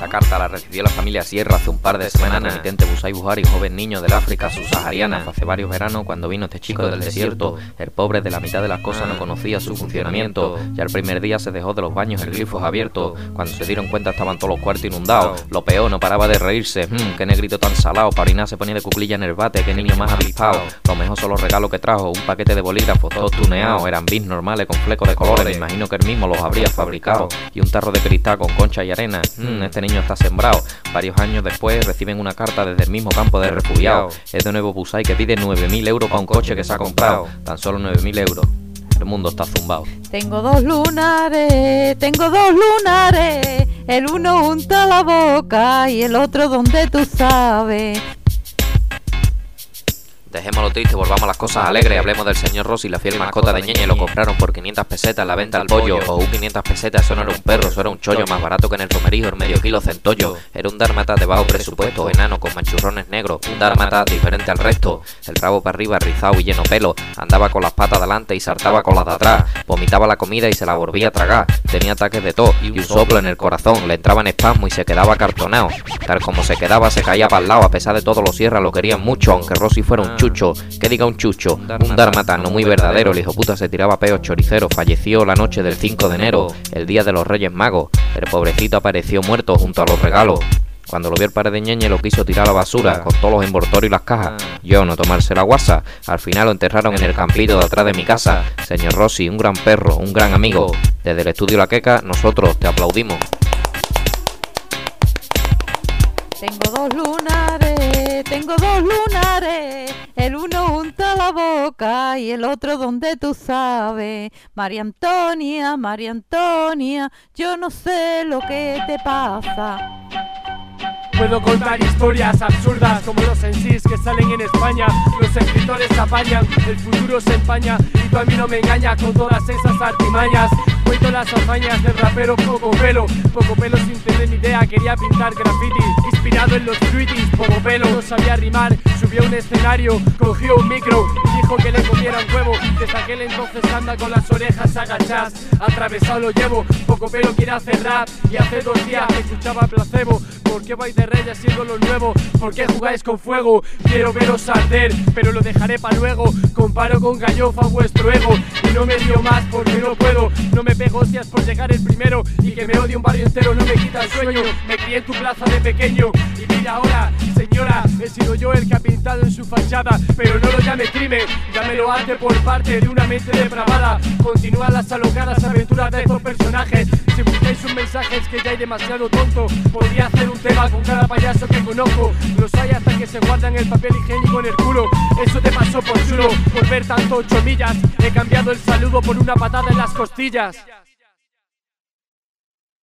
Esta carta la recibió la familia Sierra hace un par de semanas. Remitente Busay Buhari, joven niño del África subsahariana. Hace varios veranos, cuando vino este chico del desierto, el pobre de la mitad de las cosas no conocía su funcionamiento. Ya el primer día se dejó de los baños el grifos abiertos. Cuando se dieron cuenta estaban todos los cuartos inundados. Lo peor, no paraba de reírse. Qué negrito tan salado. Para orinar se ponía de cuclilla en el bate. Qué niño más avispado. Lo mejor son los regalos que trajo. Un paquete de bolígrafos, todos tuneados. Eran bis normales con flecos de colores. Me imagino que él mismo los habría fabricado. Y un tarro de cristal con concha y arena. Este niño está sembrado. Varios años después reciben una carta desde el mismo campo de refugiados. Es de Nuevo Busay que pide 9.000 euros para un coche que se ha comprado. Tan solo 9.000 euros. El mundo está zumbado. Tengo dos lunares, el uno junto a la boca y el otro donde tú sabes. Dejémoslo triste, volvamos a las cosas alegres. Hablemos del señor Rossi, la fiel mascota de Ñeñe. Lo compraron por 500 pesetas la venta al pollo. O 500 pesetas, eso no era un perro, eso era un chollo. Más barato que en el romerijo, el medio kilo centollo. Era un dálmata de bajo presupuesto, enano con manchurrones negros. Un dálmata diferente al resto. El rabo para arriba, rizado y lleno pelo. Andaba con las patas delante y saltaba con las de atrás. Vomitaba la comida y se la volvía a tragar. Tenía ataques de tos y un soplo en el corazón. Le entraba en espasmo y se quedaba cartonado. Tal como se quedaba, se caía para el lado. A pesar de todo, los Sierra lo querían mucho, aunque Rossi fuera un chucho. Que diga un chucho, un dálmata no muy verdadero. El hijo puta se tiraba peos choriceros. Falleció la noche del 5 de enero, el día de los Reyes Magos. El pobrecito apareció muerto junto a los regalos. Cuando lo vio el padre de Ñeñe lo quiso tirar a la basura, con todos los envoltorios y las cajas. Yo no tomarse la guasa. Al final lo enterraron en el campito de atrás de mi casa. Señor Rossi, un gran perro, un gran amigo. Desde el estudio La Queca, nosotros te aplaudimos. Tengo dos lunares, el uno junto a la boca y el otro donde tú sabes. María Antonia, yo no sé lo que te pasa. Puedo contar historias absurdas como los MCs que salen en España. Los escritores se apañan, el futuro se empaña y tú a mí no me engañas con todas esas artimañas. Cuento las hazañas del rapero Poco Pelo sin tener ni idea, quería pintar graffiti. Inspirado en los fruitis, Poco Pelo no sabía rimar, subió a un escenario, cogió un micro y dijo que le comiera un huevo. Desde aquel entonces anda con las orejas agachadas, atravesado lo llevo. Poco Pelo quiere hacer rap y hace 2 días escuchaba placebo. ¿Por qué vais de reyes siendo lo nuevo? ¿Por qué jugáis con fuego? Quiero veros arder, pero lo dejaré para luego. Comparo con gallofa vuestro ego y no me dio más porque no puedo. No me pego hostias por llegar el primero y que me odie un barrio entero no me quita el sueño. Me crié en tu plaza de pequeño y mira ahora, señora, he sido yo el que ha pintado en su fachada. Pero no lo llame crimen, llámelo arte por parte de una mente depravada. Continúan las alocadas aventuras de estos personajes. Si buscáis un mensaje es que ya hay demasiado tonto. Podría hacer un tema con cada payaso que conozco. Los hay hasta que se guardan el papel higiénico en el culo. Eso te pasó por chulo, por ver tanto 8 millas. He cambiado el saludo por una patada en las costillas.